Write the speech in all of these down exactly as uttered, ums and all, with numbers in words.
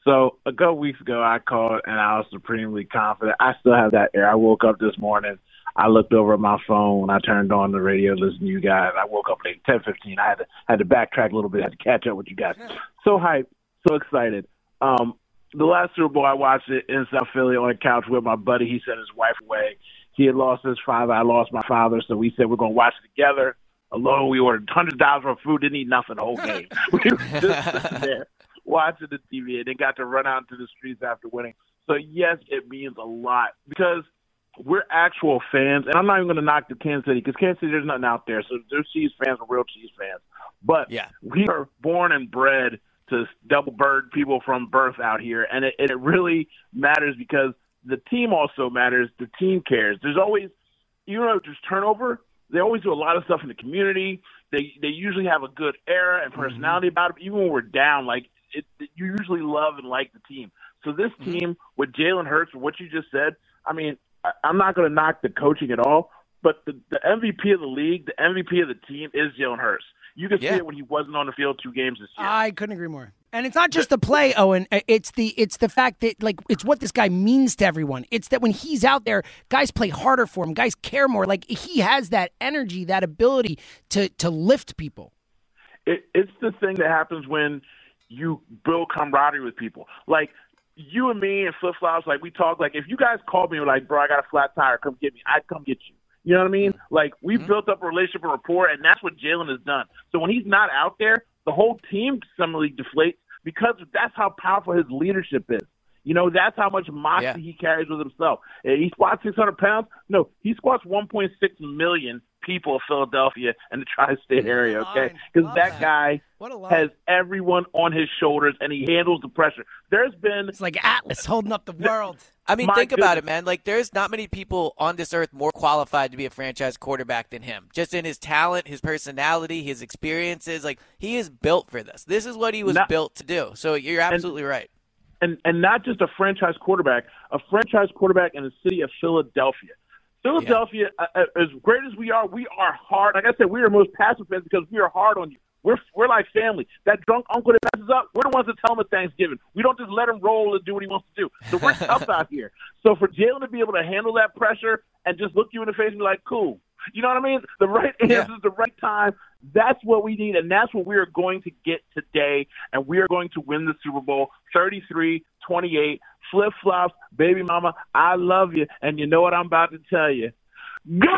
So a couple weeks ago, I called and I was supremely confident. I still have that air. I woke up this morning. I looked over at my phone when I turned on the radio, listened to you guys. I woke up at ten fifteen. I had to had to backtrack a little bit. I had to catch up with you guys. So hyped, so excited. Um, the last Super Bowl, I watched it in South Philly on a couch with my buddy. He sent his wife away. He had lost his father. I lost my father. So we said we're going to watch it together. Alone, we ordered one hundred dollars worth of food. Didn't eat nothing the whole game. We were just sitting there watching the T V, and they got to run out into the streets after winning. So, yes, it means a lot because we're actual fans. And I'm not even going to knock the Kansas City because Kansas City, there's nothing out there. So there's Chiefs fans are real Chiefs fans. But yeah. we are born and bred to double bird people from birth out here. And it, and it really matters because the team also matters. The team cares. There's always, you know, there's turnover. They always do a lot of stuff in the community. They they usually have a good era and personality mm-hmm. about it. Even when we're down, like it, it, you usually love and like the team. So this mm-hmm. team with Jalen Hurts, what you just said, I mean, I, I'm not going to knock the coaching at all, but the, the M V P of the league, the M V P of the team is Jalen Hurts. You can yeah. see it when he wasn't on the field two games this year. I couldn't agree more. And it's not just the play, Owen. It's the it's the fact that, like, it's what this guy means to everyone. It's that when he's out there, guys play harder for him. Guys care more. Like, he has that energy, that ability to, to lift people. It, it's the thing that happens when you build camaraderie with people. Like, you and me and flip-flops, like, we talk. Like, if you guys called me and were like, bro, I got a flat tire, come get me, I'd come get you. You know what I mean? Like, we've mm-hmm. built up a relationship and rapport, and that's what Jalen has done. So when he's not out there, the whole team suddenly deflates because that's how powerful his leadership is. You know, that's how much moxie yeah. he carries with himself. He squats six hundred pounds. No, he squats one point six million people of Philadelphia and the tri-state area, okay? Because that, that guy has everyone on his shoulders, and he handles the pressure. There's been – It's like Atlas holding up the world. I mean, think goodness. about it, man. Like, there's not many people on this earth more qualified to be a franchise quarterback than him. Just in his talent, his personality, his experiences. Like, he is built for this. This is what he was not, built to do. So you're absolutely and, right. And and not just a franchise quarterback, a franchise quarterback in the city of Philadelphia. Philadelphia, yeah. uh, as great as we are, we are hard. Like I said, we are most passive fans because we are hard on you. We're we're like family. That drunk uncle that messes up, we're the ones that tell him at Thanksgiving. We don't just let him roll and do what he wants to do. So we're tough out here. So for Jalen to be able to handle that pressure and just look you in the face and be like, cool. You know what I mean? The right answer yeah. is the right time. That's what we need, and that's what we are going to get today, and we are going to win the Super Bowl thirty-three twenty-eight. Flip-flops, baby mama, I love you, and you know what I'm about to tell you. Go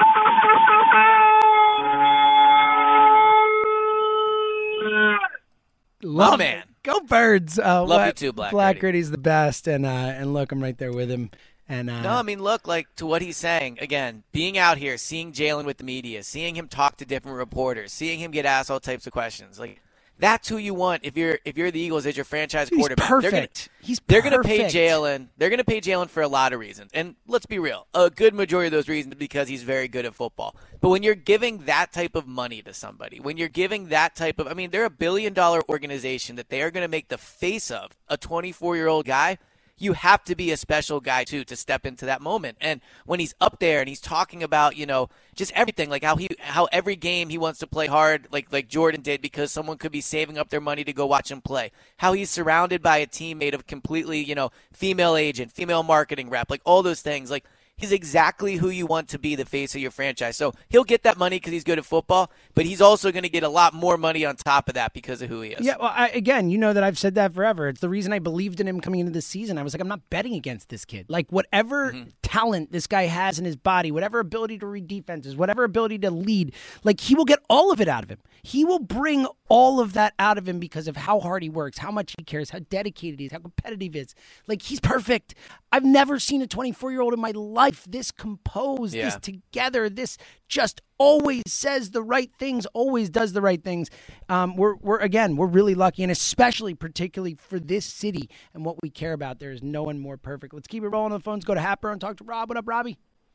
Love man. It. Go Birds. Uh, love what, you too, Black Black Gritty's the best, and uh, and look, I'm right there with him. And, uh, no, I mean, look, like, to what he's saying, again, being out here, seeing Jalen with the media, seeing him talk to different reporters, seeing him get asked all types of questions, like, that's who you want if you're if you're the Eagles as your franchise He's quarterback. Perfect. They're gonna, He's they're perfect. They're going to pay Jalen. They're going to pay Jalen for a lot of reasons. And let's be real, a good majority of those reasons because he's very good at football. But when you're giving that type of money to somebody, when you're giving that type of – I mean, they're a billion-dollar organization that they are going to make the face of a twenty-four-year-old guy. You have to be a special guy, too, to step into that moment. And when he's up there and he's talking about, you know, just everything, like how he, how every game he wants to play hard, like like Jordan did, because someone could be saving up their money to go watch him play. How he's surrounded by a teammate of completely, you know, female agent, female marketing rep, like all those things. Like, he's exactly who you want to be the face of your franchise. So he'll get that money because he's good at football, but he's also going to get a lot more money on top of that because of who he is. Yeah, well, I, again, you know that I've said that forever. It's the reason I believed in him coming into this season. I was like, I'm not betting against this kid. Like, whatever mm-hmm. talent this guy has in his body, whatever ability to read defenses, whatever ability to lead, like, he will get all of it out of him. He will bring all of that out of him because of how hard he works, how much he cares, how dedicated he is, how competitive he is. Like, he's perfect. I've never seen a twenty-four-year-old in my life this composed, yeah. this together, this just always says the right things, always does the right things. Um, we're, we're again, we're really lucky, and especially, particularly for this city and what we care about, there is no one more perfect. Let's keep it rolling on the phones. Go to Happer and talk to Rob. What up, Robbie?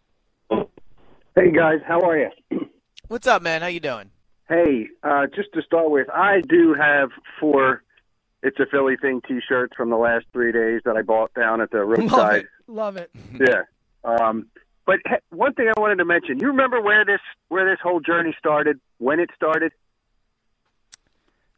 Hey, guys. How are you? What's up, man? How you doing? Hey, uh, just to start with, I do have four It's a Philly Thing T-shirts from the last three days that I bought down at the roadside. Love it. Love it. Yeah. Um, but one thing I wanted to mention, you remember where this where this whole journey started, when it started?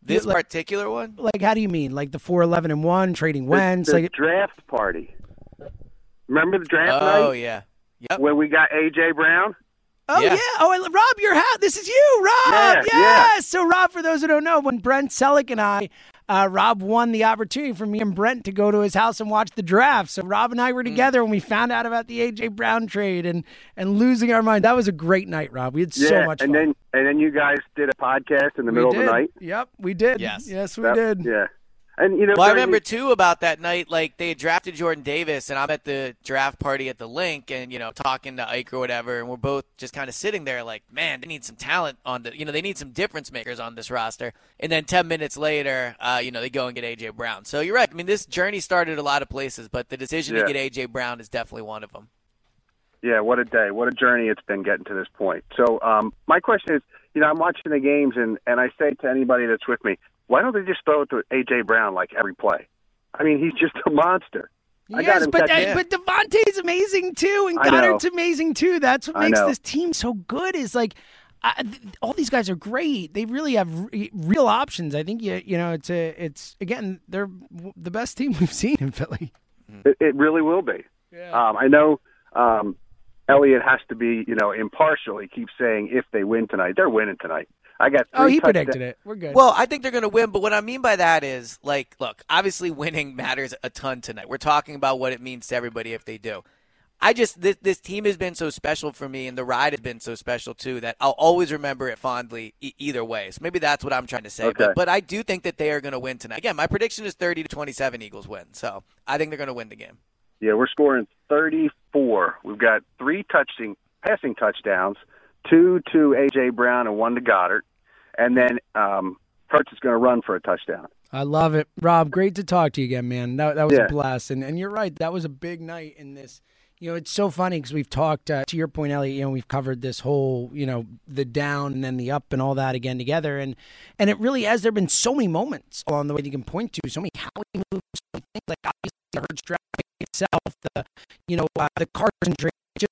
This like, particular one? Like, how do you mean? Like the four eleven and one, trading Wentz? The, the like draft party. Remember the draft oh, night? Oh, yeah. Yep. When we got A J. Brown? Oh, yeah. yeah. Oh, I, Rob, your hat. This is you, Rob. Yeah, yes. yeah. So, Rob, for those who don't know, when Brent Selleck and I, uh, Rob won the opportunity for me and Brent to go to his house and watch the draft. So, Rob and I were together mm. when we found out about the A J. Brown trade and, and losing our mind. That was a great night, Rob. We had yeah, so much and fun. Then, and then you guys did a podcast in the we middle did. of the night? Yep, we did. Yes. Yes, we that, did. Yeah. And, you know, well, I remember, too, about that night, like, they had drafted Jordan Davis, and I'm at the draft party at the Link and, you know, talking to Ike or whatever, and we're both just kind of sitting there like, man, they need some talent on the – you know, they need some difference makers on this roster. And then ten minutes later, uh, you know, they go and get A J. Brown. So you're right. I mean, this journey started a lot of places, but the decision yeah. to get A J. Brown is definitely one of them. Yeah, what a day. What a journey it's been getting to this point. So um, my question is, you know, I'm watching the games, and, and I say to anybody that's with me, why don't they just throw it to A J. Brown like every play? I mean, he's just a monster. I yes, got but catching- uh, but Devontae's amazing too, and I Goddard's know. amazing too. That's what I makes know. this team so good. Is like I, th- all these guys are great. They really have re- real options. I think you you know it's a it's again they're w- the best team we've seen in Philly. It, it really will be. Yeah. Um, I know um, Elliott has to be, you know, impartial. He keeps saying if they win tonight, they're winning tonight. I got. Oh, he touchdowns. predicted it. We're good. Well, I think they're going to win, but what I mean by that is, like, look, obviously winning matters a ton tonight. We're talking about what it means to everybody if they do. I just this this team has been so special for me, and the ride has been so special too that I'll always remember it fondly e- either way. So maybe that's what I'm trying to say. Okay. But but I do think that they are going to win tonight. Again, my prediction is thirty to twenty-seven Eagles win. So I think they're going to win the game. Yeah, we're scoring thirty-four. We've got three touching passing touchdowns, two to A J. Brown and one to Goddard. And then um, Hurts is going to run for a touchdown. I love it, Rob. Great to talk to you again, man. That that was Yeah. a blast, and and you're right. That was a big night in this. You know, it's so funny because we've talked uh, to your point, Elliot. You know, we've covered this whole, you know, the down and then the up and all that again together, and and it really has. There been so many moments along the way that you can point to, so many how he moves, so many things like obviously the Hurts draft itself, the you know uh, the Carson trade. Just,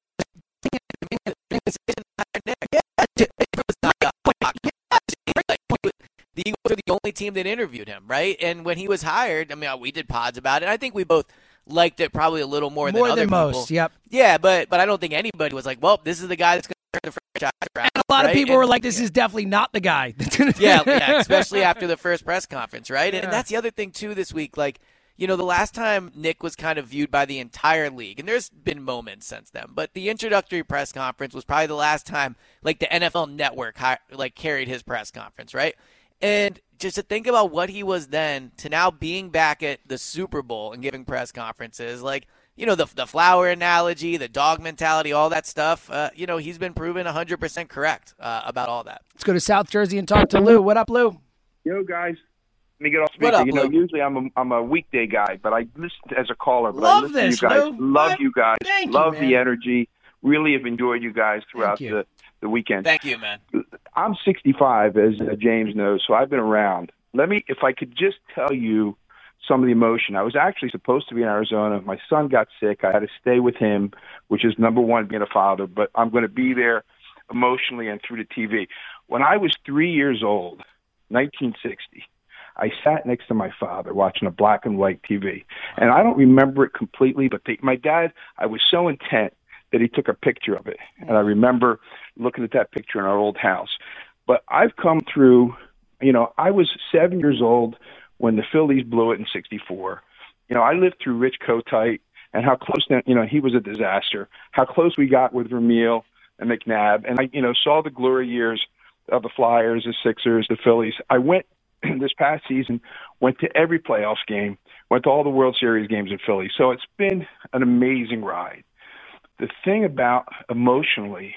the Eagles are the only team that interviewed him, right? And when he was hired, I mean, we did pods about it. I think we both liked it probably a little more, more than other than people. most. Yep. Yeah, but but I don't think anybody was like, well, this is the guy that's going to turn the franchise around. And a lot right? of people and, were like, "This yeah. is definitely not the guy." yeah, yeah, especially after the first press conference, right? And, Yeah. and that's the other thing too this week. Like, you know, the last time Nick was kind of viewed by the entire league, and there's been moments since then, but the introductory press conference was probably the last time, like, the N F L Network like carried his press conference, right? And just to think about what he was then to now being back at the Super Bowl and giving press conferences, like, you know, the the flower analogy, the dog mentality, all that stuff, uh, you know, he's been proven one hundred percent correct uh, about all that. Let's go to South Jersey and talk to Lou. What up, Lou? Yo, guys. Let me get off What speaker. up, You know, Lou? usually I'm a, I'm a weekday guy, but I listen as a caller. But Love I listen this, to you guys. Lou. Love What? you guys. Thank you, Love man. the energy. Really have enjoyed you guys throughout you. the, the weekend. Thank you, man. I'm sixty-five, as uh, James knows, so I've been around. Let me, if I could just tell you some of the emotion. I was actually supposed to be in Arizona. My son got sick. I had to stay with him, which is number one, being a father. But I'm going to be there emotionally and through the T V. When I was three years old, nineteen sixty, I sat next to my father watching a black and white T V. And I don't remember it completely, but they, my dad, I was so intent that he took a picture of it. And I remember looking at that picture in our old house. But I've come through, you know, I was seven years old when the Phillies blew it in sixty-four. You know, I lived through Rich Kotite and how close, you know, he was a disaster, how close we got with Vermeil and McNabb. And I, you know, saw the glory years of the Flyers, the Sixers, the Phillies. I went this past season, went to every playoffs game, went to all the World Series games in Philly. So it's been an amazing ride. The thing about emotionally,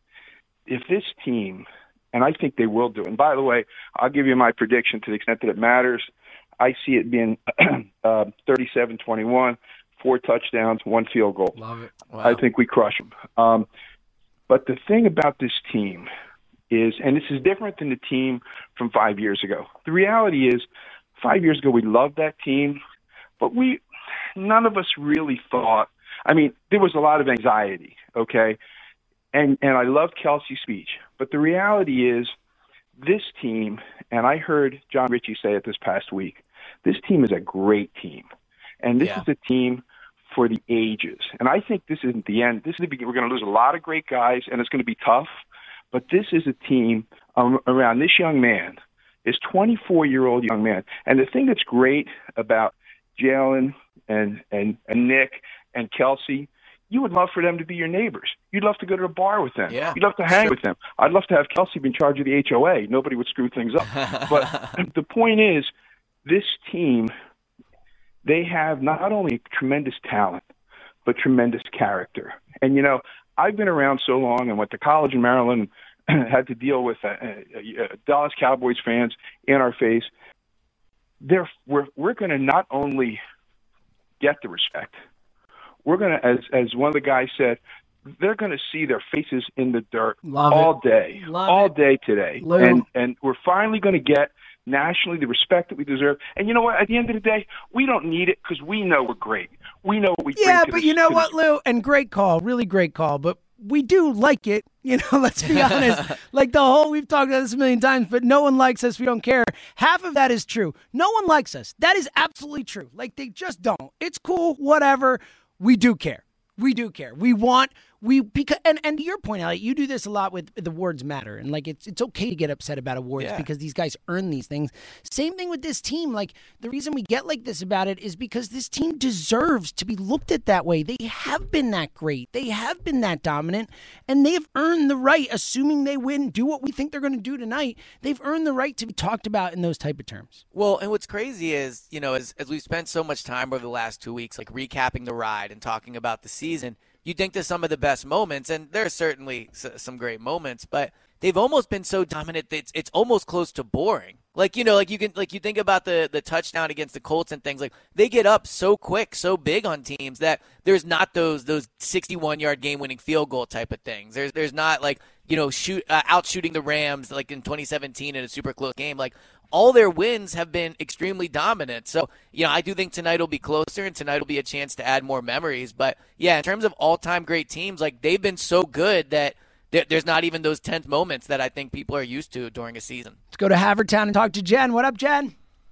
if this team, and I think they will do it, and by the way, I'll give you my prediction to the extent that it matters. I see it being uh, thirty-seven twenty-one, four touchdowns, one field goal. Love it. Wow. I think we crush them. Um, but the thing about this team is, and this is different than the team from five years ago. The reality is, five years ago we loved that team, but we, none of us really thought. I mean, there was a lot of anxiety, okay, and and I loved Kelsey's speech, but the reality is, this team, and I heard John Ritchie say it this past week, this team is a great team. And this yeah. is a team for the ages. And I think this isn't the end. This is the beginning. We're going to lose a lot of great guys, and it's going to be tough. But this is a team um, around this young man, this twenty-four-year-old young man. And the thing that's great about Jalen and, and, and Nick and Kelsey, you would love for them to be your neighbors. You'd love to go to the bar with them. Yeah, You'd love to hang sure. with them. I'd love to have Kelsey be in charge of the H O A. Nobody would screw things up. But the point is, this team, they have not only tremendous talent, but tremendous character. And, you know, I've been around so long and went to college in Maryland, had to deal with uh, uh, Dallas Cowboys fans in our face. They're, we're we're going to not only get the respect, we're going to, as as one of the guys said, they're going to see their faces in the dirt Love all it. day, Love all it. day today. Lou. And and we're finally going to get nationally the respect that we deserve. And you know what? At the end of the day, we don't need it because we know we're great. We know what we Yeah, bring to but this, you know to what, this- Lou? And great call, really great call. But we do like it. You know, let's be honest. Like the whole, we've talked about this a million times, but no one likes us. We don't care. Half of that is true. No one likes us. That is absolutely true. Like they just don't. It's cool, whatever. We do care. We do care. We want, we, because, and, and to your point, Elliot, you do this a lot with the awards matter. And like, it's, it's okay to get upset about awards Yeah. because these guys earn these things. Same thing with this team. Like the reason we get like this about it is because this team deserves to be looked at that way. They have been that great. They have been that dominant and they've earned the right, assuming they win, do what we think they're going to do tonight. They've earned the right to be talked about in those type of terms. Well, and what's crazy is, you know, as, as we've spent so much time over the last two weeks, like recapping the ride and talking about the season, you think to some of the best moments, and there are certainly s- some great moments, but they've almost been so dominant that it's, it's almost close to boring. Like, you know, like you can, like you think about the, the touchdown against the Colts and things, like they get up so quick, so big on teams that there's not those those sixty-one yard game winning field goal type of things. There's there's not like, you know, shoot uh, out shooting the Rams like in twenty seventeen in a super close game. Like all their wins have been extremely dominant. So, you know, I do think tonight will be closer and tonight will be a chance to add more memories. But yeah, in terms of all time great teams, like they've been so good that there, there's not even those tenth moments that I think people are used to during a season. Let's go to Havertown and talk to Jen. What up, Jen?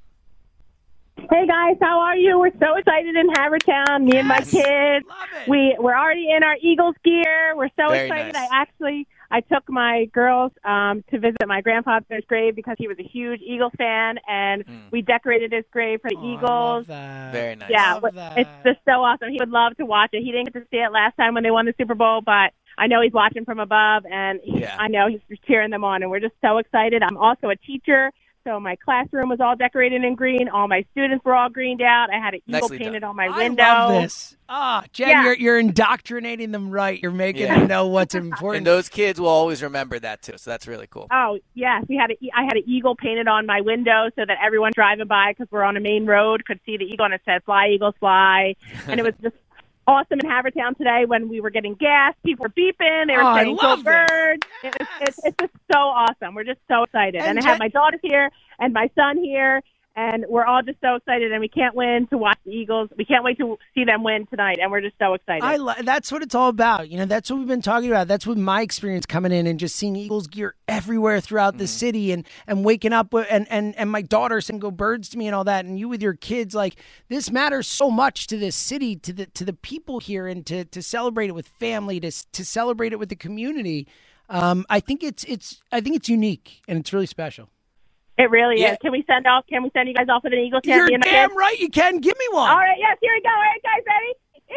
Hey guys, how are you? We're so excited in Havertown. Me and my Yes. kids. Love it. We we're already in our Eagles gear. We're so Very excited. nice. I actually I took my girls um, to visit my grandfather's grave because he was a huge Eagles fan, and Mm. we decorated his grave for the Oh, I Eagles. love that. Very nice. Yeah, Love but that. it's just so awesome. He would love to watch it. He didn't get to see it last time when they won the Super Bowl, but I know he's watching from above, and he, Yeah. I know he's just cheering them on, and we're just so excited. I'm also a teacher, so my classroom was all decorated in green. All my students were all greened out. I had an eagle Nicely painted done. on my I window. love this. Ah, Jen, Yeah. you're you're indoctrinating them right. You're making Yeah. them know what's important. And those kids will always remember that too. So that's really cool. Oh yes, we had a, I had an eagle painted on my window so that everyone driving by, because we're on a main road, could see the eagle, and it said "Fly Eagles Fly," and it was just awesome in Havertown today when we were getting gas. People were beeping. They were Oh, I saying love "Go this. Birds." It was, it's, it's just so awesome. We're just so excited, And and, I Jen- have my daughter here and my son here. And we're all just so excited, and we can't win to watch the Eagles. We can't wait to see them win tonight, and we're just so excited. I li- that's what it's all about. You know, that's what we've been talking about. That's what my experience coming in and just seeing Eagles gear everywhere throughout the city and, and waking up with, and, and, and my daughter saying "Go Birds" to me and all that. And you with your kids, like this matters so much to this city, to the, to the people here, and to, to celebrate it with family, to, to celebrate it with the community. Um, I think it's, it's, I think it's unique and it's really special. It really Yeah. is. Can we send off? Can we send you guys off with an Eagles chant? You're Me and my damn kids? right you can. Give me one. All right, yes, here we go. All right, guys, ready? E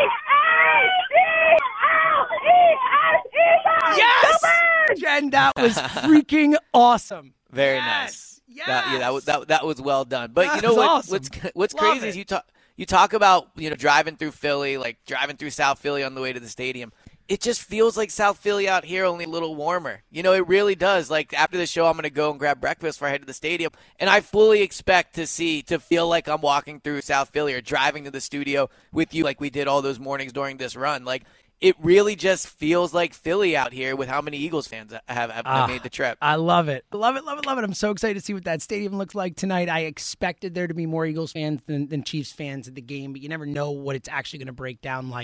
A E L E S Eagles! Yes! Go Birds! Jen, that was freaking awesome. Very Yes. nice. Yes. That, yeah, that was that, that was well done. But That you know was what? awesome. What's what's Love crazy it. is you talk you talk about you know driving through Philly, like driving through South Philly on the way to the stadium. It just feels like South Philly out here, only a little warmer. You know, it really does. Like after the show, I'm going to go and grab breakfast before I head to the stadium, and I fully expect to see to feel like I'm walking through South Philly or driving to the studio with you, like we did all those mornings during this run. Like it really just feels like Philly out here with how many Eagles fans have, have Ah, made the trip. I love it. Love it, love it, love it. I'm so excited to see what that stadium looks like tonight. I expected there to be more Eagles fans than, than Chiefs fans at the game, but you never know what it's actually going to break down like.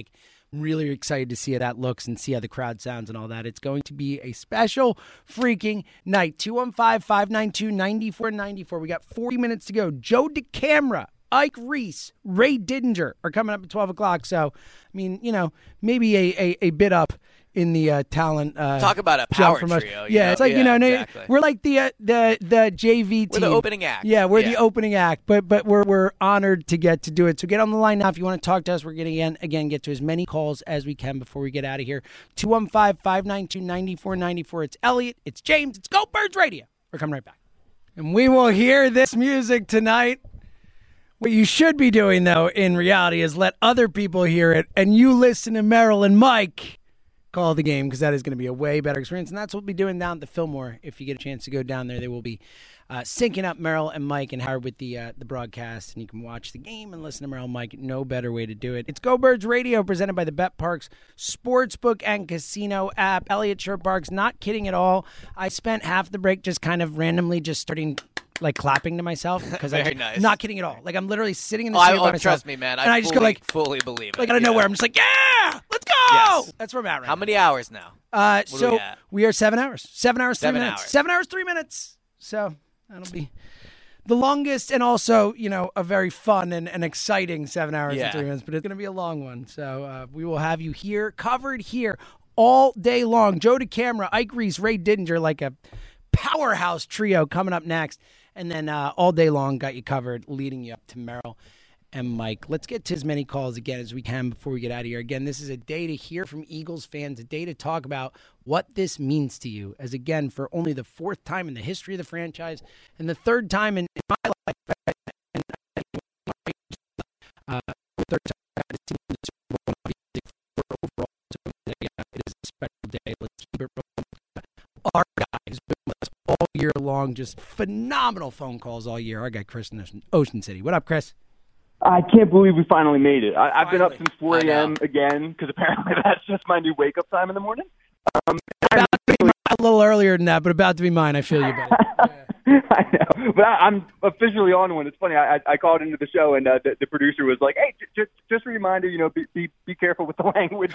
I'm really excited to see how that looks and see how the crowd sounds and all that. It's going to be a special freaking night. two one five, five nine two, nine four nine four. We got forty minutes to go. Joe DeCamara, Ike Reese, Ray Didinger are coming up at twelve o'clock. So, I mean, you know, maybe a, a, a bit up in the uh, talent. Uh, Talk about a power from us. trio. Yeah, know? it's like, yeah, you know, exactly. we're like the uh, the the J V team. We're the opening act. Yeah, we're yeah. the opening act, but but we're we're honored to get to do it. So get on the line now if you want to talk to us. We're going to again, again get to as many calls as we can before we get out of here. two one five, five nine two, nine four nine four. It's Elliot. It's James. It's Go Birds Radio. We're coming right back. And we will hear this music tonight. What you should be doing, though, in reality, is let other people hear it, and you listen to Merrill and Mike call the game, because that is going to be a way better experience. And that's what we'll be doing down at the Fillmore. If you get a chance to go down there, they will be uh, syncing up Merrill and Mike and Howard with the uh, the broadcast, and you can watch the game and listen to Merrill and Mike. No better way to do it. It's Go Birds Radio, presented by the Bet Parks Sportsbook and Casino app. Elliot Shurparks, not kidding at all. I spent half the break just kind of randomly just starting like clapping to myself, because I'm nice. not kidding at all. Like, I'm literally sitting in the Oh, studio I, by oh, myself. trust me, man. I, and I fully, just go like, fully believe it. like out of yeah. nowhere, I'm just like, yeah, let's go. Yes. That's where I'm at right How now. many hours now? Uh, What so are we at? we are seven hours. Seven hours, Seven three minutes. hours. Seven hours, three minutes. So that'll be the longest, and also, you know, a very fun and, and exciting seven hours Yeah. and three minutes. But it's going to be a long one. So uh, we will have you here, covered here all day long. Joe DeCamara, Ike Reese, Ray Didinger, like a powerhouse trio coming up next. And then uh, all day long, got you covered, leading you up to Merrill and Mike. Let's get to as many calls again as we can before we get out of here. Again, this is a day to hear from Eagles fans, a day to talk about what this means to you. As again, for only the fourth time in the history of the franchise, and the third time in, in my life, and uh, the third time this team in the Super Bowl, for overall. So today, uh, it is a special day. Let's keep it rolling. Our guys been with us all year long, just phenomenal phone calls all year. Our guy Chris in Ocean City. What up, Chris? I can't believe we finally made it. I, I've been up since four I know. a.m. again, because apparently that's just my new wake-up time in the morning. Um, About to be mine, a little earlier than that, but about to be mine. I feel you, buddy. Yeah. I know, but I, I'm officially on one. It's funny. I, I, I called into the show, and uh, the, the producer was like, "Hey, j- j- just a reminder, you know, be be, be careful with the language."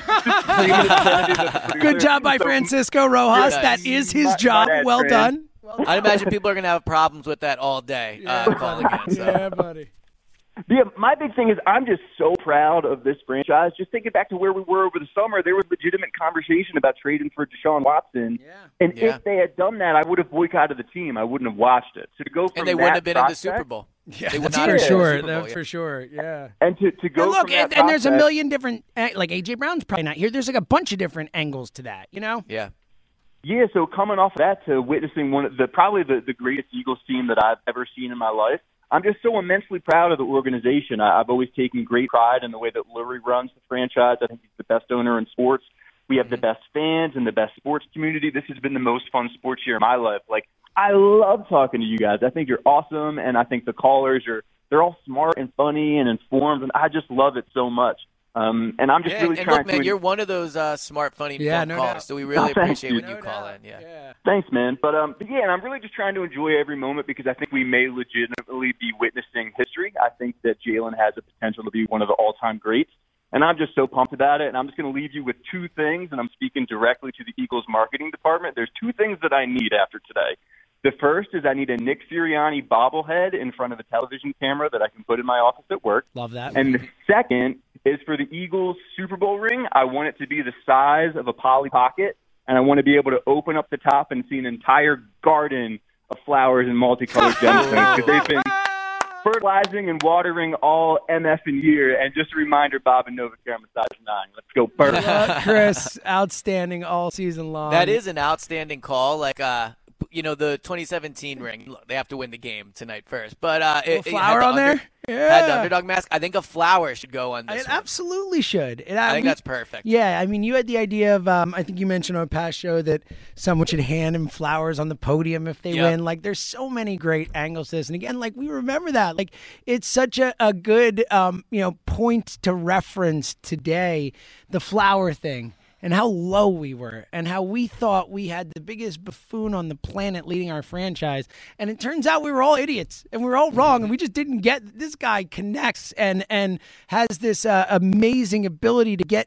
Good job by So, Francisco Rojas. Nice. That is his My- job. my bad, Well Fran. done. Well done. I'd imagine people are going to have problems with that all day, uh, calling in. So. Yeah, buddy. Yeah, my big thing is I'm just so proud of this franchise. Just thinking back to where we were over the summer, there was legitimate conversation about trading for Deshaun Watson. Yeah. And Yeah. if they had done that, I would have boycotted the team. I wouldn't have watched it. So to go from And they that wouldn't have been in the prospect- Super Bowl. Yeah, They would that's not for have been in the sure. Super Bowl, That's yeah. for sure. Yeah. And to, to go And look, from that and, and there's a prospect- million different, eh, like A J Brown's probably not here. There's like a bunch of different angles to that, you know? Yeah. Yeah, so coming off of that to witnessing one of the probably the, the greatest Eagles team that I've ever seen in my life, I'm just so immensely proud of the organization. I, I've always taken great pride in the way that Lurie runs the franchise. I think he's the best owner in sports. We have the best fans and the best sports community. This has been the most fun sports year of my life. Like, I love talking to you guys. I think you're awesome, and I think the callers are they're all smart and funny and informed, and I just love it so much. Um, and I'm just Yeah, really and trying look, man, to. you're one of those uh, smart, funny Yeah, phone no callers, doubt. so we really Oh, thank appreciate you. when you No call doubt. in. Yeah. Yeah. Thanks, man. But um, but yeah, and I'm really just trying to enjoy every moment because I think we may legitimately be witnessing history. I think that Jalen has the potential to be one of the all-time greats, and I'm just so pumped about it. And I'm just going to leave you with two things, and I'm speaking directly to the Eagles marketing department. There's two things that I need after today. The first is I need a Nick Sirianni bobblehead in front of a television camera that I can put in my office at work. Love that. And the second is for the Eagles Super Bowl ring, I want it to be the size of a Polly Pocket, and I want to be able to open up the top and see an entire garden of flowers and multicolored gemstones because they've been fertilizing and watering all M F in year. And just a reminder, Bob and Novacare massage nine. Let's go, Bird. Uh, Chris, outstanding all season long. That is an outstanding call. Like, uh, you know, the twenty seventeen ring, look, they have to win the game tonight first. But uh, A it, it flower had the on there? under- Yeah. Had the underdog mask. I think a flower should go on this It one. absolutely should. It, I think we- that's perfect. Yeah, I mean, you had the idea of, um, I think you mentioned on a past show that someone should hand him flowers on the podium if they Yep. win. Like, there's so many great angles to this. And again, like, we remember that. Like, it's such a, a good, um, you know, point to reference today, the flower thing. And how low we were, and how we thought we had the biggest buffoon on the planet leading our franchise. And it turns out we were all idiots, and we were all wrong, and we just didn't get this guy connects and and has this uh, amazing ability to get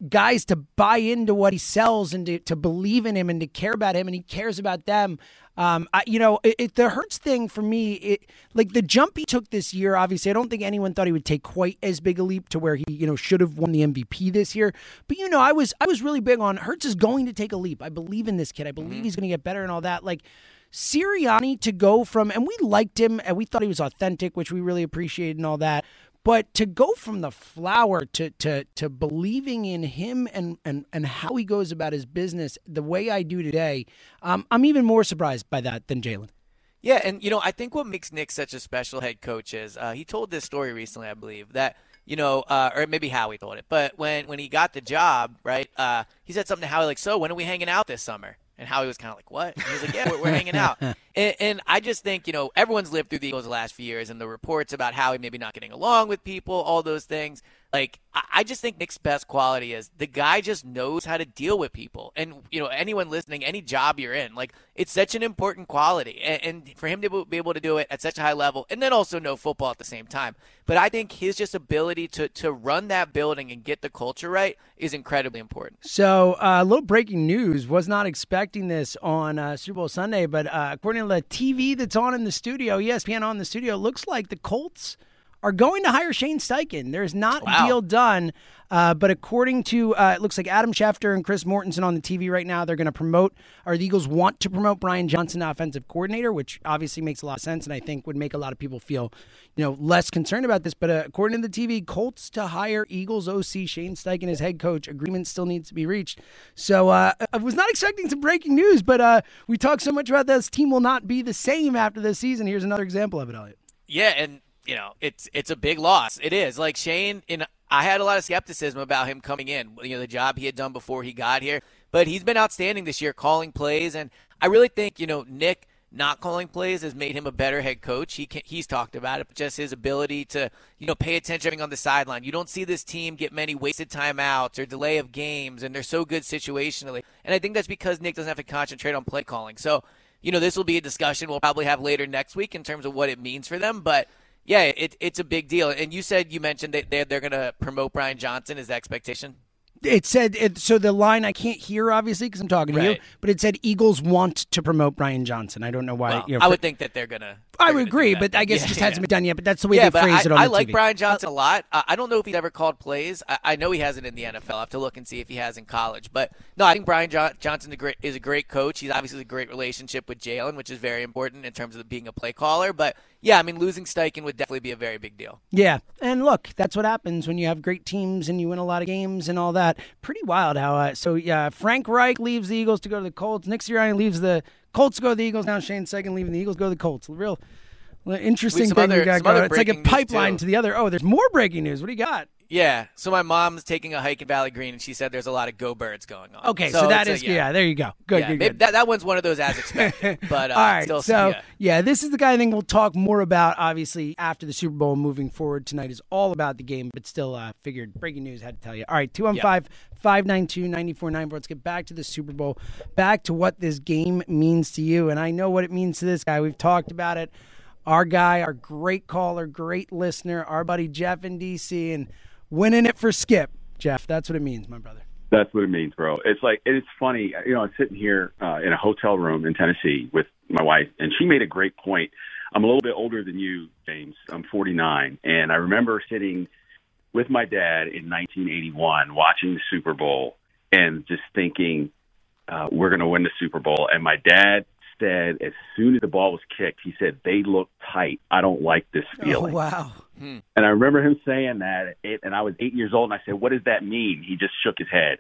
guys to buy into what he sells and to, to believe in him and to care about him, and he cares about them. Um, I, you know, it, it, the Hurts thing for me, it, like the jump he took this year, obviously, I don't think anyone thought he would take quite as big a leap to where he, you know, should have won the M V P this year. But, you know, I was I was really big on Hurts is going to take a leap. I believe in this kid. I believe mm-hmm. he's going to get better and all that. Like, Sirianni to go from, and we liked him, and we thought he was authentic, which we really appreciated and all that. But to go from the flower to to to believing in him and, and, and how he goes about his business the way I do today, um, I'm even more surprised by that than Jalen. Yeah, and, you know, I think what makes Nick such a special head coach is uh, he told this story recently, I believe, that, you know, uh, or maybe Howie told it, but when, when he got the job, right, uh, he said something to Howie like, so when are we hanging out this summer? And Howie was kind of like, what? And he was like, yeah, we're, we're hanging out. And, and I just think, you know, everyone's lived through the Eagles the last few years, and the reports about Howie maybe not getting along with people, all those things. Like, I, I just think Nick's best quality is the guy just knows how to deal with people. And, you know, anyone listening, any job you're in, like, it's such an important quality. And, and for him to be able to do it at such a high level, and then also know football at the same time. But I think his just ability to, to run that building and get the culture right is incredibly important. So, a uh, little breaking news. Was not expecting this on uh, Super Bowl Sunday, but uh, according to the T V that's on in the studio, E S P N on the studio, looks like the Colts are going to hire Shane Steichen. There's not wow. a deal done, uh, but according to, uh, it looks like Adam Schefter and Chris Mortensen on the T V right now, they're going to promote, or the Eagles want to promote Brian Johnson, offensive coordinator, which obviously makes a lot of sense and I think would make a lot of people feel, you know, less concerned about this. But uh, according to the T V, Colts to hire Eagles O C Shane Steichen as head coach. Agreement still needs to be reached. So uh, I was not expecting some breaking news, but uh, we talked so much about this team will not be the same after this season. Here's another example of it, Elliot. Yeah, and you know, it's it's a big loss. It is. Like Shane, in I had a lot of skepticism about him coming in, you know, the job he had done before he got here. But he's been outstanding this year calling plays. And I really think, you know, Nick not calling plays has made him a better head coach. He can, He's talked about it, but just his ability to, you know, pay attention on the sideline. You don't see this team get many wasted timeouts or delay of games, and they're so good situationally. And I think that's because Nick doesn't have to concentrate on play calling. So, you know, this will be a discussion we'll probably have later next week in terms of what it means for them. But yeah, it, it's a big deal. And you said, you mentioned that they're, they're going to promote Brian Johnson. Is the expectation? It said, it, so the line I can't hear, obviously, because I'm talking to right. you, but it said Eagles want to promote Brian Johnson. I don't know why. Well, you know, I for, would think that they're going to. I would agree, but I guess yeah, it just yeah. hasn't been done yet. But that's the way yeah, they phrase I, it on I the like T V. Brian Johnson a lot. I, I don't know if he's ever called plays. I, I know he hasn't in the N F L. I have to look and see if he has in college. But no, I think Brian jo- Johnson is a great coach. He's obviously a great relationship with Jalen, which is very important in terms of being a play caller. But yeah, I mean, losing Steichen would definitely be a very big deal. Yeah, and look, that's what happens when you have great teams and you win a lot of games and all that. Pretty wild how. Uh, so yeah, Frank Reich leaves the Eagles to go to the Colts. Nick Sirianni leaves the Colts to go to the Eagles. Now Shane Steichen leaving the Eagles go to the Colts. Real interesting thing other, we got going. It's like a pipeline too. to the other. Oh, there's more breaking news. What do you got? Yeah, so my mom's taking a hike in Valley Green, and she said there's a lot of go birds going on. Okay, so, so that is, a, yeah. yeah, there you go. Good, yeah, good, maybe good. That, that one's one of those as expected. But uh, all right, still, so yeah. yeah, this is the guy I think we'll talk more about, obviously, after the Super Bowl. Moving forward tonight is all about the game, but still uh, figured breaking news, had to tell you. All right, two one five, five nine two, nine four nine four. Let's get back to the Super Bowl, back to what this game means to you. And I know what it means to this guy. We've talked about it. Our guy, our great caller, great listener, our buddy Jeff in D C, and winning it for Skip. Jeff, that's what it means, my brother. That's what it means, bro. It's like, it's funny. You know, I'm sitting here uh, in a hotel room in Tennessee with my wife, and she made a great point. I'm a little bit older than you, James. I'm forty-nine, and I remember sitting with my dad in nineteen eighty-one watching the Super Bowl and just thinking, uh, we're going to win the Super Bowl. And my dad said, as soon as the ball was kicked, he said, they look tight. I don't like this feeling. Oh, wow. Hmm. And I remember him saying that, and I was eight years old, and I said, what does that mean? He just shook his head,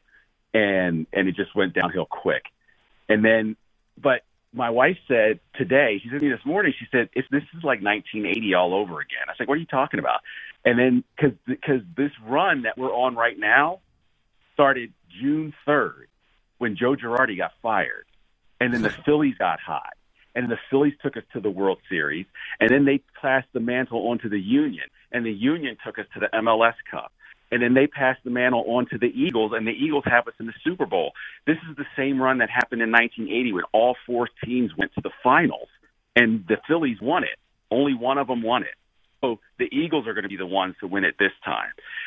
and and it just went downhill quick. And then, but my wife said today, she said to me this morning, she said, it's, this is like nineteen eighty all over again. I was like, what are you talking about? And then, because because this run that we're on right now started June third when Joe Girardi got fired. And then the Phillies got hot. And the Phillies took us to the World Series. And then they passed the mantle on to the Union. And the Union took us to the M L S Cup. And then they passed the mantle on to the Eagles. And the Eagles have us in the Super Bowl. This is the same run that happened in nineteen eighty when all four teams went to the finals. And the Phillies won it. Only one of them won it. So the Eagles are going to be the ones to win it this time.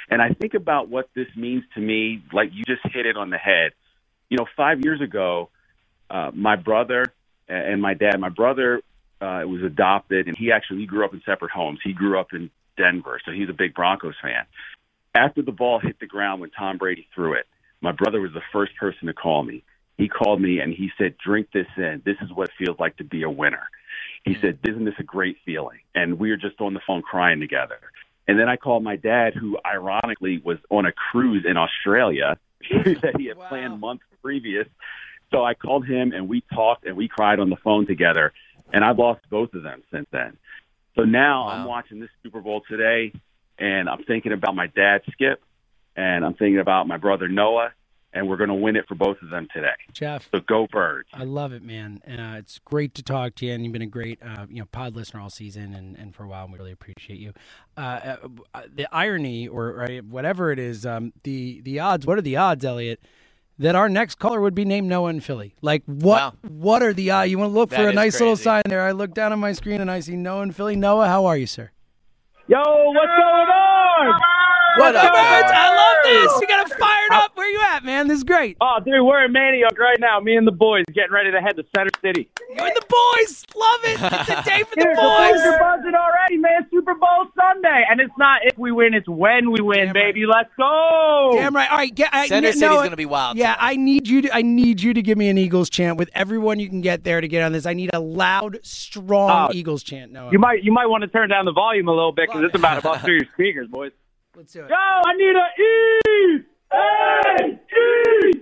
And I think about what this means to me, like you just hit it on the head. You know, five years ago, uh, my brother and my dad, my brother uh, was adopted, and he actually he grew up in separate homes. He grew up in Denver, so he's a big Broncos fan. After the ball hit the ground when Tom Brady threw it, my brother was the first person to call me. He called me and he said, drink this in. This is what it feels like to be a winner. He said, isn't this a great feeling? And we were just on the phone crying together. And then I called my dad, who ironically was on a cruise in Australia that he had wow. planned months previous. So I called him and we talked and we cried on the phone together. And I've lost both of them since then. So now wow. I'm watching this Super Bowl today, and I'm thinking about my dad, Skip, and I'm thinking about my brother, Noah, and we're going to win it for both of them today. Jeff. So go Birds. I love it, man. Uh, it's great to talk to you, and you've been a great uh, you know, pod listener all season and, and for a while, and we really appreciate you. Uh, uh, the irony, or right, whatever it is, um, the, the odds, what are the odds, Elliot, that our next caller would be named Noah in Philly? Like, what wow. What are the odds? You want to look that for a nice crazy. little sign there. I look down on my screen, and I see Noah in Philly. Noah, how are you, sir? Yo, what's going on? What up, Birds? I love this. We got it fired up. Where you at, man? This is great. Oh, dude, we're in Manioc right now. Me and the boys getting ready to head to Center City. You and the boys. Love it. It's a day for the Dude, boys. The boys are buzzing already, man. Super Bowl Sunday. And it's not if we win, it's when we win, Damn baby. right. Let's go. Damn right. All right. Get, I, Center no, City's going to be wild. Yeah, today. I need you to I need you to give me an Eagles chant with everyone you can get there to get on this. I need a loud, strong Oh, Eagles chant. Noah. You might you might want to turn down the volume a little bit because it's about to bust through your speakers, boys. Let's do it. Yo, I need a E A G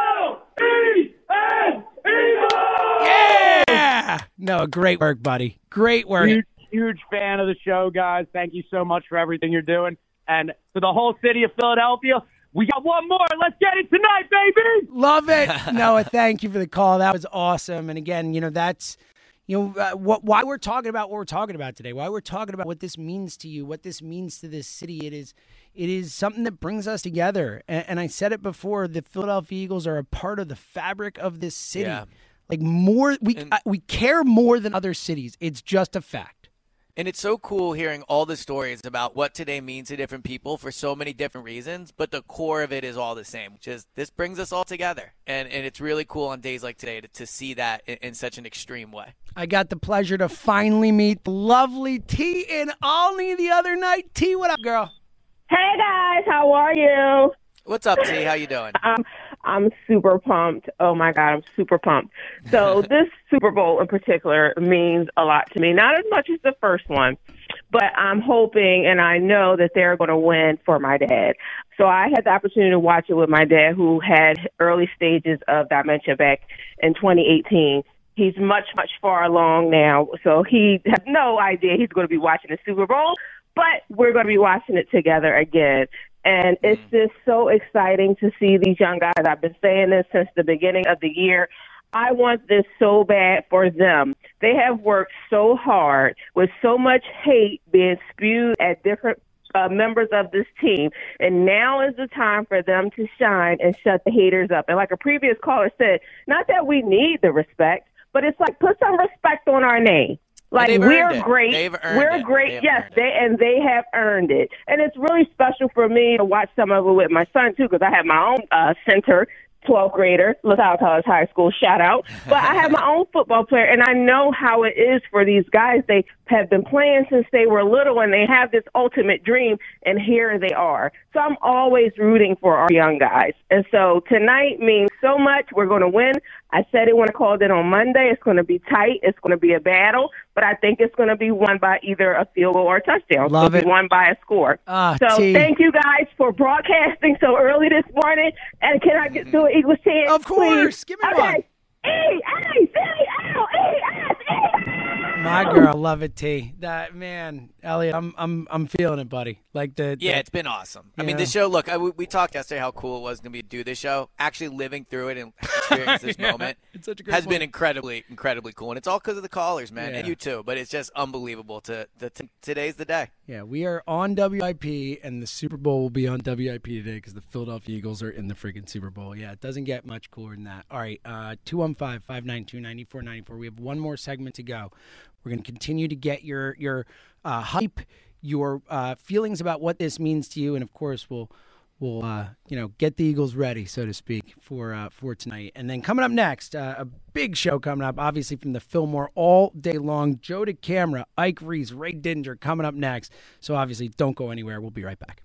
L E S Eagles! Yeah. No, great work, buddy. Great work. Huge, huge fan of the show, guys. Thank you so much for everything you're doing. And to the whole city of Philadelphia, we got one more. Let's get it tonight, baby! Love it. Noah, thank you for the call. That was awesome. And again, you know, that's, you know, uh, what, why we're talking about what we're talking about today, why we're talking about what this means to you, what this means to this city. It is, it is something that brings us together. And, and I said it before, the Philadelphia Eagles are a part of the fabric of this city. Yeah. Like more, we and, uh, we care more than other cities. It's just a fact. And it's so cool hearing all the stories about what today means to different people for so many different reasons, but the core of it is all the same, which is this brings us all together. And and it's really cool on days like today to, to see that in, in such an extreme way. I got the pleasure to finally meet the lovely T in Albany the other night. T, what up, girl? Hey, guys. How are you? What's up, T? How you doing? Um, I'm super pumped. Oh, my God, I'm super pumped. So this Super Bowl in particular means a lot to me, not as much as the first one, but I'm hoping and I know that they're going to win for my dad. So I had the opportunity to watch it with my dad, who had early stages of dementia back in twenty eighteen. He's much, much far along now, so he has no idea he's going to be watching the Super Bowl, but we're going to be watching it together again. And it's just so exciting to see these young guys. I've been saying this since the beginning of the year. I want this so bad for them. They have worked so hard with so much hate being spewed at different uh, members of this team. And now is the time for them to shine and shut the haters up. And like a previous caller said, not that we need the respect, but it's like put some respect on our name. Like, we're great. We're it. great. Yes, they and they have earned it. And it's really special for me to watch some of it with my son, too, because I have my own uh, center, twelfth grader, LaSalle College High School, shout out. But I have my own football player, and I know how it is for these guys. They have been playing since they were little, and they have this ultimate dream, and here they are. So I'm always rooting for our young guys. And so tonight means so much. We're going to win. I said it when I called it on Monday. It's going to be tight. It's going to be a battle, but I think it's going to be won by either a field goal or a touchdown. Love it's going to be won by a score. Ah, so T. thank you guys for broadcasting so early this morning. And can I get to an Eagles chant? Of course. Please? Give me okay. one. E A C L E S E. My girl, love it, T. That man, Elliot, I'm I'm I'm feeling it, buddy. Like the, the yeah, it's been awesome. I yeah. mean, this show. Look, I, we talked yesterday how cool it was going to be to do this show. Actually, living through it and experiencing this yeah, moment it's such a great has point. been incredibly, incredibly cool. And it's all because of the callers, man, Yeah. and you too. But it's just unbelievable. To, to, to today's the day. Yeah, we are on W I P, and the Super Bowl will be on W I P today because the Philadelphia Eagles are in the freaking Super Bowl. Yeah, it doesn't get much cooler than that. All right, uh, two one five, five nine two, nine four nine four. We have one more segment to go. We're going to continue to get your your uh, hype, your uh, feelings about what this means to you, and of course, we'll we'll uh, you know get the Eagles ready, so to speak, for uh, for tonight. And then coming up next, uh, a big show coming up, obviously from the Fillmore all day long. Joe DeCamara, Ike Reese, Ray Didinger coming up next. So obviously, don't go anywhere. We'll be right back.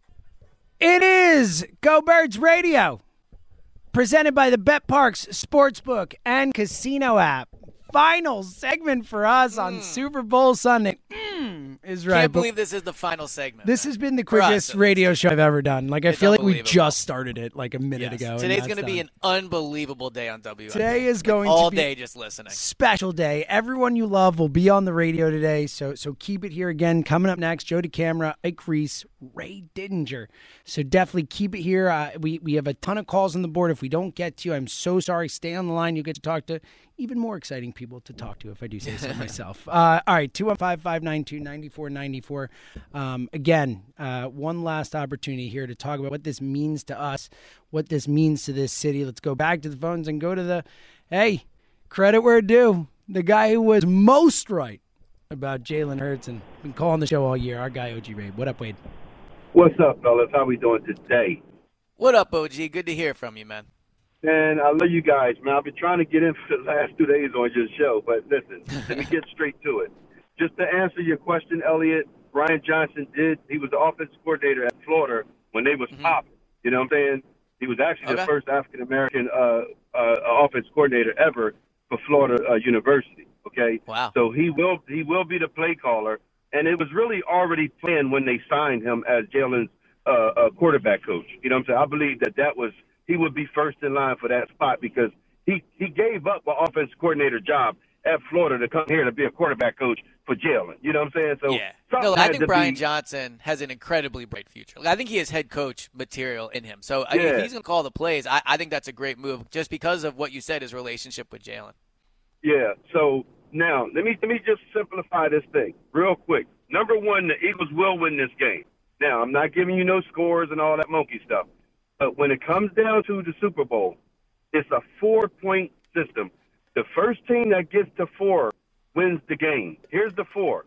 It is Go Birds Radio, presented by the BetParks Sportsbook and Casino app. Final segment for us on mm. Super Bowl Sunday. Mm, is right. Can't believe this is the final segment. This man. has been the quickest radio show I've ever done. Like, I it's feel like we just started it like a minute yes. ago. Today's going to be an unbelievable day on W I P. Today is going like all to be day just listening. Special day. Everyone you love will be on the radio today, so so keep it here. Again, coming up next, Joe DeCamara, Ike Reese, Ray Didinger. So definitely keep it here. Uh, we, we have a ton of calls on the board. If we don't get to you, I'm so sorry. Stay on the line. You'll get to talk to even more exciting people to talk to, if I do say so myself. Uh, all right, two one five, five nine two, nine four nine four. Um, again, uh, one last opportunity here to talk about what this means to us, what this means to this city. Let's go back to the phones and go to the, hey, credit where it's due, the guy who was most right about Jalen Hurts and been calling the show all year, our guy O G Wade. What up, Wade? What's up, fellas? How we doing today? What up, O G? Good to hear from you, man. Man, I love you guys, man. I've been trying to get in for the last two days on your show, but listen, let me get straight to it. Just to answer your question, Elliot, Brian Johnson did. He was the offensive coordinator at Florida when they was mm-hmm. popping. You know what I'm saying? He was actually okay. the first African-American uh, uh, offensive coordinator ever for Florida uh, University, okay? Wow. So he will he will be the play caller, and it was really already planned when they signed him as Jalen's uh, uh, quarterback coach. You know what I'm saying? I believe that that was – he would be first in line for that spot because he, he gave up an offensive coordinator job at Florida to come here to be a quarterback coach for Jalen. You know what I'm saying? So yeah. No, I think Brian be, Johnson has an incredibly bright future. I think he has head coach material in him. So I yeah. mean, if he's going to call the plays, I, I think that's a great move just because of what you said, his relationship with Jalen. Yeah. So now let me let me just simplify this thing real quick. Number one, the Eagles will win this game. Now, I'm not giving you no scores and all that monkey stuff. But when it comes down to the Super Bowl, it's a four-point system. The first team that gets to four wins the game. Here's the four.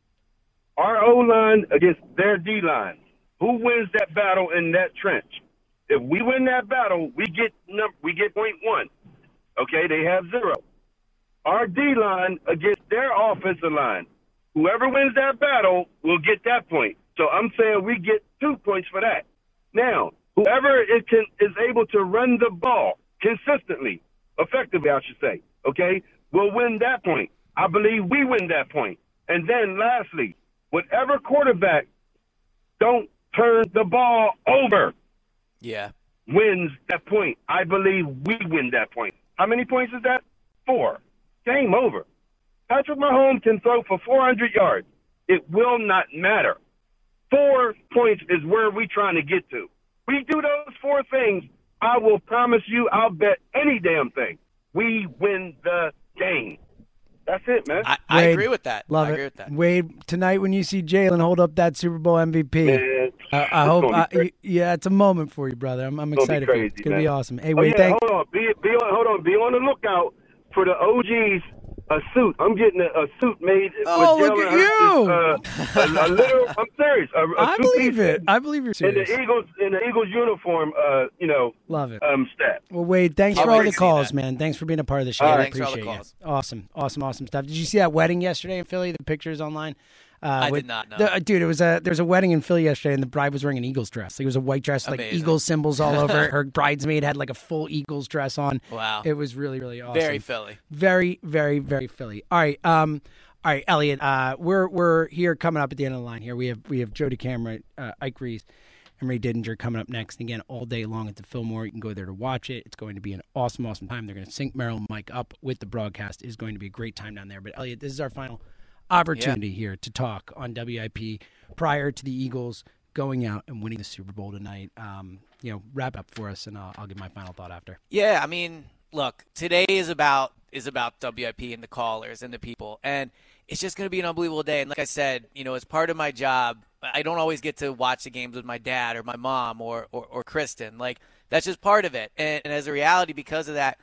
Our O-line against their D-line. Who wins that battle in that trench? If we win that battle, we get num- we get point one. Okay, they have zero. Our D-line against their offensive line. Whoever wins that battle will get that point. So I'm saying we get two points for that. Now, whoever is, can, is able to run the ball consistently, effectively, I should say, okay, will win that point. I believe we win that point. And then lastly, whatever quarterback don't turn the ball over yeah. wins that point. I believe we win that point. How many points is that? Four. Game over. Patrick Mahomes can throw for four hundred yards. It will not matter. Four points is where we're trying to get to. We do those four things, I will promise you, I'll bet any damn thing, we win the game. That's it, man. I, I Wade, agree with that. Love I it. agree with that. Wade, tonight when you see Jalen hold up that Super Bowl M V P, man, uh, I hope, I, yeah, it's a moment for you, brother. I'm, I'm excited crazy, for you. It's going to man. be awesome. Hey, oh, Wade, yeah, thank hold on. Be, be on. Hold on. Be on the lookout for the O Gs. A suit. I'm getting a, a suit made oh, with look Jalen at you. Hurts. Uh, a, a little. I'm serious. A, a I suit believe piece it. I believe you're serious. In the Eagles, in the Eagles uniform. Uh, you know. Love it. Um, stat. Well, Wade, thanks I'll for all the see calls, that. man. Thanks for being a part of the show. All I right. Thanks for all the appreciate calls. you. Awesome, awesome, awesome stuff. Did you see that wedding yesterday in Philly? The pictures online. Uh, I with, did not know. The, dude, it was a there was a wedding in Philly yesterday, and the bride was wearing an Eagles dress. It was a white dress, like Amazing. Eagles symbols all over. Her bridesmaid had like a full Eagles dress on. Wow. It was really, really awesome. Very Philly. Very, very, very Philly. All right, um, all right, Elliot. Uh, we're we're here coming up at the end of the line. Here we have we have Joe DeCamara, uh, Ike Reese, and Ray Didinger coming up next. And again, all day long at the Fillmore. You can go there to watch it. It's going to be an awesome, awesome time. They're going to sync Merrill and Mike up with the broadcast. It is going to be a great time down there. But Elliot, this is our final opportunity yeah. here to talk on W I P prior to the Eagles going out and winning the Super Bowl tonight. Um, you know, wrap up for us, and I'll, I'll give my final thought after. Yeah, I mean, look, today is about is about W I P and the callers and the people, and it's just going to be an unbelievable day. And like I said, you know, as part of my job, I don't always get to watch the games with my dad or my mom or or, or Kristen. Like, that's just part of it. And, and as a reality, because of that,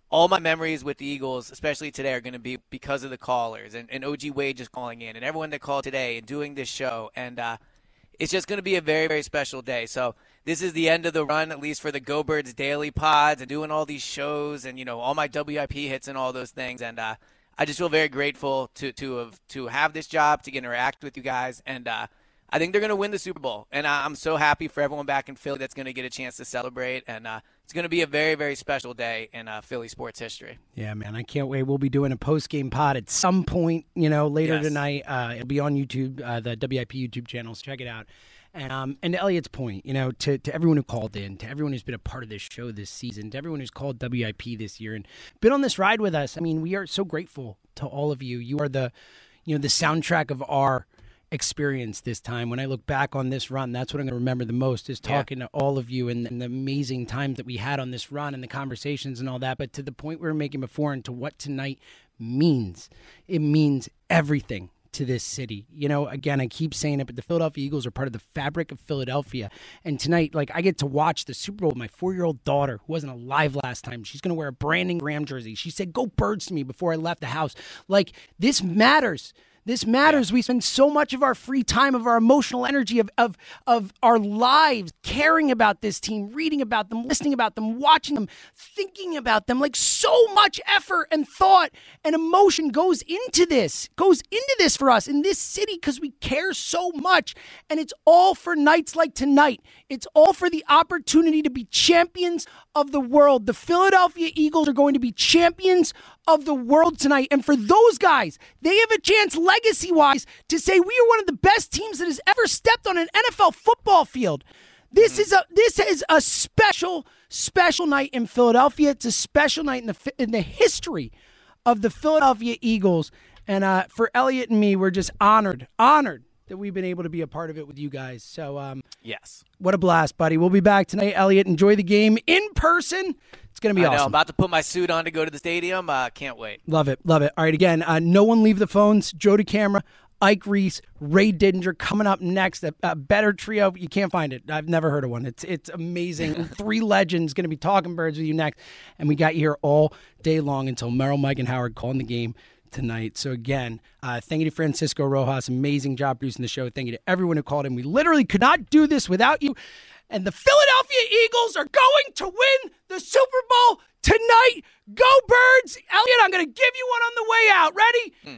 all my memories with the Eagles, especially today, are going to be because of the callers and, and O G Wade just calling in and everyone that called today and doing this show. And uh, it's just going to be a very, very special day. So this is the end of the run, at least for the Go Birds Daily Pods and doing all these shows and, you know, all my W I P hits and all those things. And uh, I just feel very grateful to to have, to have this job, to get to interact with you guys. And uh, I think they're going to win the Super Bowl. And I'm so happy for everyone back in Philly that's going to get a chance to celebrate. And uh, it's going to be a very, very special day in uh, Philly sports history. Yeah, man, I can't wait. We'll be doing a post-game pod at some point, you know, later Yes. tonight. Uh, it'll be on YouTube, uh, the W I P YouTube channels. Check it out. And, um, and to Elliot's point, you know, to, to everyone who called in, to everyone who's been a part of this show this season, to everyone who's called W I P this year and been on this ride with us, I mean, we are so grateful to all of you. You are the, you know, the soundtrack of our experience this time. When I look back on this run, that's what I'm going to remember the most is talking yeah. to all of you and, and the amazing times that we had on this run and the conversations and all that. But to the point we were making before and to what tonight means, it means everything to this city. You know, again, I keep saying it, but the Philadelphia Eagles are part of the fabric of Philadelphia. And tonight, like, I get to watch the Super Bowl with my four-year-old daughter who wasn't alive last time. She's going to wear a Brandon Graham jersey. She said, "Go Birds" to me before I left the house. Like, this matters. This matters. Yeah. We spend so much of our free time, of our emotional energy, of, of of our lives caring about this team, reading about them, listening about them, watching them, thinking about them. Like, so much effort and thought and emotion goes into this, goes into this for us in this city because we care so much. And it's all for nights like tonight. It's all for the opportunity to be champions of the world. The Philadelphia Eagles are going to be champions of the world tonight. And for those guys, they have a chance legacy-wise to say we are one of the best teams that has ever stepped on an N F L football field. This is a this is a special, special night in Philadelphia. It's a special night in the in the history of the Philadelphia Eagles. And uh, for Elliot and me, we're just honored, honored that we've been able to be a part of it with you guys. So, um, yes. What a blast, buddy. We'll be back tonight, Elliot. Enjoy the game in person. It's going to be I know, awesome. I'm about to put my suit on to go to the stadium. Uh, can't wait. Love it. Love it. All right, again, uh, no one leave the phones. Joe DeCamera, Ike Reese, Ray Didinger coming up next. A, a better trio. You can't find it. I've never heard of one. It's it's amazing. Three legends going to be talking Birds with you next. And we got you here all day long until Merrill, Mike, and Howard calling the game tonight. So again, uh, thank you to Francisco Rojas. Amazing job producing the show. Thank you to everyone who called in. We literally could not do this without you. And the Philadelphia Eagles are going to win the Super Bowl tonight. Go Birds. Elliot, I'm going to give you one on the way out. Ready? Mm.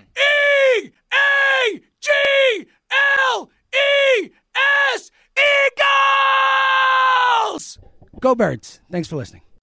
E A G L E S Eagles! Go Birds. Thanks for listening.